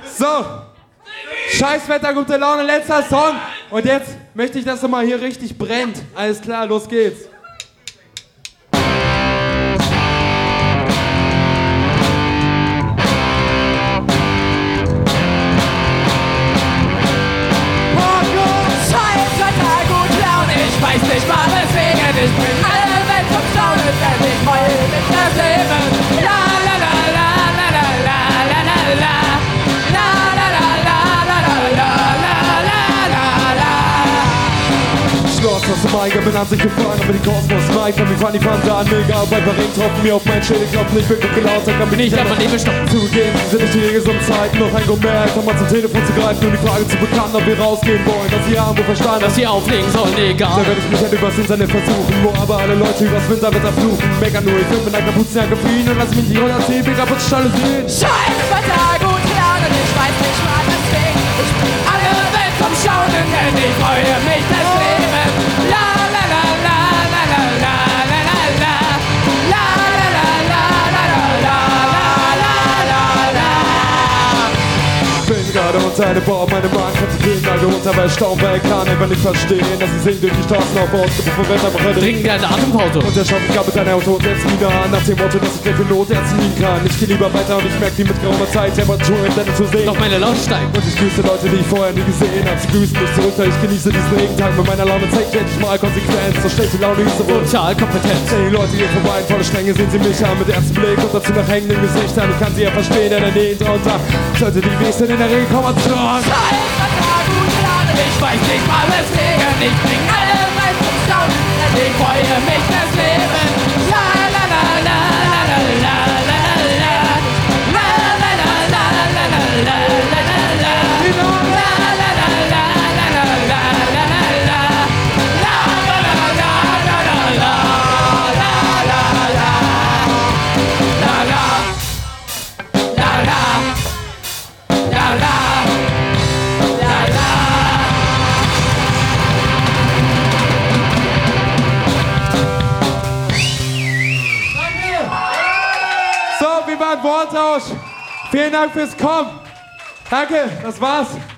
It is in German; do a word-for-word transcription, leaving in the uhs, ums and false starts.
So, Scheißwetter, gute Laune, letzter Song. Und jetzt möchte ich, dass er mal hier richtig brennt. Alles klar, los geht's. Ich weiß nicht mal weswegen, ich bin alle Welt vom Staunen, denn ich heul mit das Leben. La la la la la la la la la la la la la la la la la la. Schloss aus dem Eiger, bin an sich gefahren, aber die Kosmos neigt, von mir fahren die Fahnen mega auf, ein paar Regentropfen mir auf meinen Schädel klopfen, ich bin gut gelaunt, dann bin ich Nicht einmal Nebel stoppen. zugeben, sind nicht die gesunden Zeiten, noch ein Gourmet, kann man zum Telefon zu greifen, nur die Frage zu bekannt, ob wir rausgehen wollen, dass sie haben, wo verstanden, Dass sie auflegen sollen, egal. Da werde ich mich halt übers Internet versuchen, wo aber alle Leute übers Winterwetter fluchen. Meckern nur, ich bin mit einer Kapuzenjacke fliehen und lass mich die hundertzehn P kaputt Stalle sehen. Scheißwetter, gut Laune, ich weiß nicht mal weswegen. Ich bin alle Welt vom Staunen, denn ich freue mich das Leben. La la la la la la la la la la la la la la la la la la. Bin gerade unter einem Baum, meine Bahn kann sich gehen, Alter, runter, weil Staubwerk kann einfach nicht verstehen, dass ich sing durch die Straßen auf ausgebrochen vom Wetter mache. Dringend eine Atempause. Und der Schatten gab mit deinem Auto und setzt wieder an, nach dem Motto, dass ich gleich für Not erziehen kann. Ich geh lieber weiter und ich merke, wie mit grauer Zeit Temperatur im Deine zu sehen. Doch meine Laune steigt. Und ich grüße Leute, die ich vorher nie gesehen hab. Sie grüßen mich zurück, da ich genieße diesen Regentag. Mit meiner Laune zeig ich endlich mal Konsequenz. So schlechte Laune ist aber Total kompetent. Sehen die Leute hier vorbei, volle Strenge sehen sie mich an mit ernstem Blick und dazu nach hängenden Gesichtern. Ich kann sie ja verstehen, denn er näht drunter. Sollte die Wesen in der Regel kommen zu uns. Scheißwetter, gute Laune, ich weiß nicht mal weswegen. Ich bring alle Welt zum Staunen, denn ich freue mich das Leben. La la la la la la la la la la la la la la la la la la. So, wir waren Wortausch. Vielen Dank fürs Kommen. Danke, das war's.